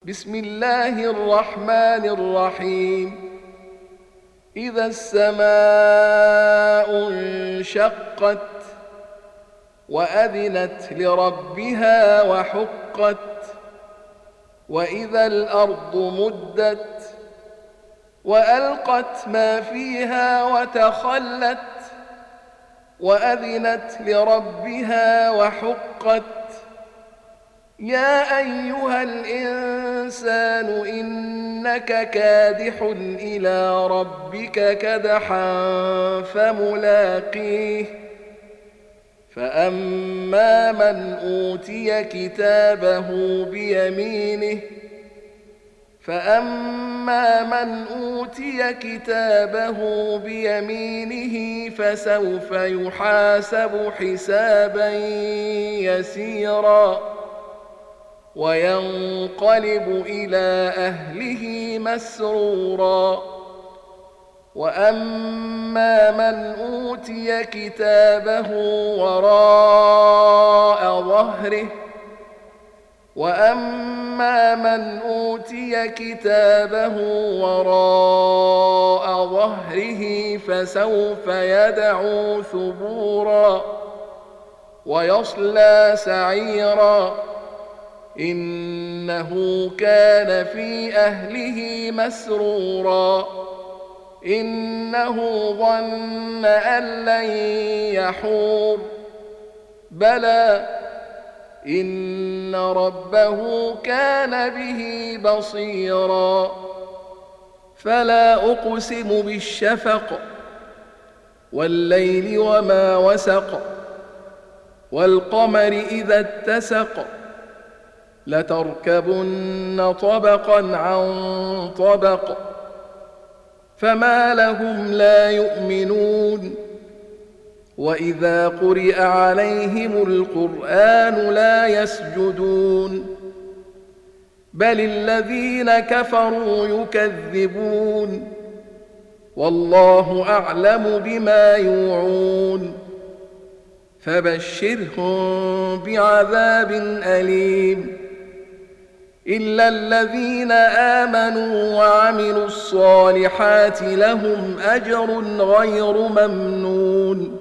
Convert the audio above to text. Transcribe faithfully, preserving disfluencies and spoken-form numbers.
بسم الله الرحمن الرحيم إذا السماء انشقت وأذنت لربها وحقت وإذا الأرض مدت وألقت ما فيها وتخلت وأذنت لربها وحقت يا أيها الإنسان إنك كادح إلى ربك كدحا فملاقيه فأما من أوتي كتابه بيمينه فأما من أوتي كتابه بيمينه فسوف يحاسب حسابا يسيرا وينقلب إلى أهله مسرورا وأما من أوتي كتابه وراء ظهره وأما من أوتي كتابه وراء ظهره فسوف يدعو ثبورا ويصلى سعيرا إنه كان في أهله مسرورا إنه ظن أن لن يحور بلى إن ربه كان به بصيرا فلا أقسم بالشفق والليل وما وسق والقمر إذا اتسق لتركبن طبقا عن طبق فما لهم لا يؤمنون وإذا قرئ عليهم القرآن لا يسجدون بل الذين كفروا يكذبون والله أعلم بما يوعون فبشرهم بعذاب أليم إلا الذين آمنوا وعملوا الصالحات لهم أجر غير ممنون